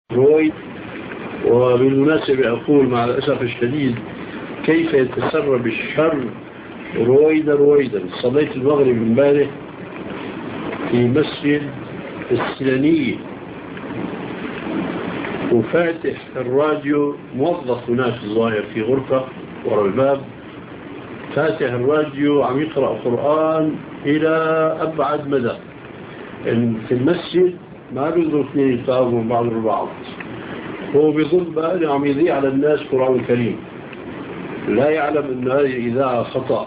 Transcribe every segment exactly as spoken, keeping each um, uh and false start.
رويد. وبالمناسبة أقول مع الأسف الشديد كيف يتسرب الشر رويدا رويدا. صليت المغرب امبارح في مسجد السلانية وفاتح الراديو، موظف هناك الظاهر في غرفة وراء الباب، فاتح الراديو عم يقرأ قرآن إلى أبعد مدى. في المسجد ما بيظن اثنين يتعاونوا بعض البعض، هو بيظن بقى عم يذيع على الناس قرآن الكريم، لا يعلم أن هذه الإذاعة خطأ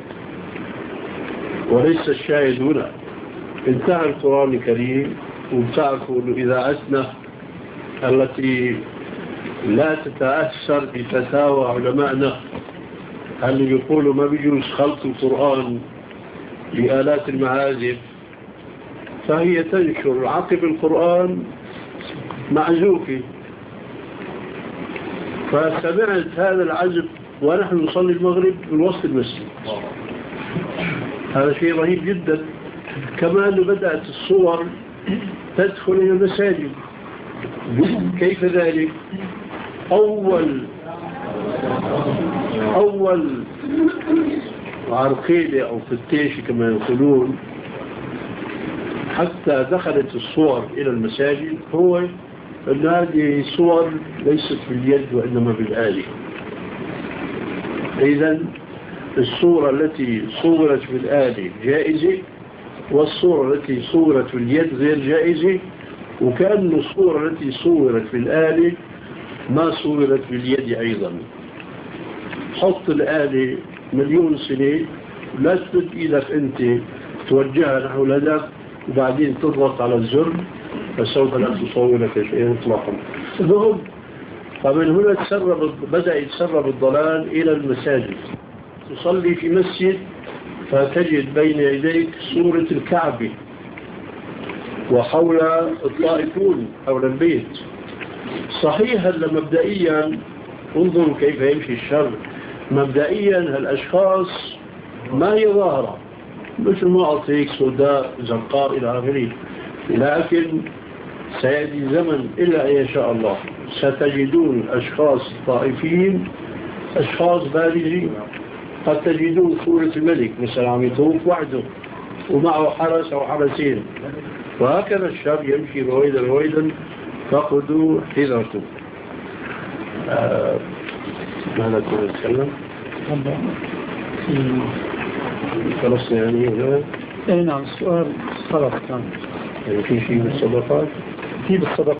وليس الشاهد هنا. انتهى القرآن الكريم وبتعرفوا أن إذاعتنا التي لا تتأثر بفتاوى علمائنا اللي بيقولوا ما بيجوز خلط القرآن بآلات المعازف، فهي تنشر عقب القرآن معزوفة. فسمعت هذا العزف ونحن نصلي المغرب من وسط المسجد، هذا شيء رهيب جدا. كمان بدأت الصور تدخل إلى المساجد. كيف ذلك؟ أول أول عرقيلة أو فتيش كما يقولون حتى دخلت الصور إلى المساجد هو أن هذه الصور ليست باليد وإنما بالآلة. إذن الصورة التي صورت بالآلة جائزة، والصورة التي صورت باليد غير جائزة، وكأن الصورة التي صورت بالآلة ما صورت باليد أيضا. حط الآلة مليون سنة، لا تمد إيدك أنت توجهها نحو الهدف وبعدين تضغط على الزر فسوف لا تصور لك شيئا اطلاقا. المهم، فمن هنا تسرب بدأ يتسرب الضلال إلى المساجد. تصلي في مسجد فتجد بين يديك صورة الكعبة وحول الطائفون حول البيت. صحيح هلا مبدئيا انظروا كيف يمشي الشر. مبدئيا هالأشخاص ما هي ظاهرة، مثل ما أعطيك سوداء زرقاء إلى آخره، لكن سيأتي زمن إلا أن يشاء الله ستجدون أشخاص طائفين، أشخاص بالغين. قد تجدون صورة الملك مثلا عم يطوف وحده ومعه حرس أو حرسين، وهكذا الشر يمشي رويدا رويدا، فقدوا حذركم. آه ماذا كنا نتكلم؟ خلصنا يعني هنا؟ اي نعم، السؤال خلص كان يعني في شيء بالصدقات؟ في بالصدقات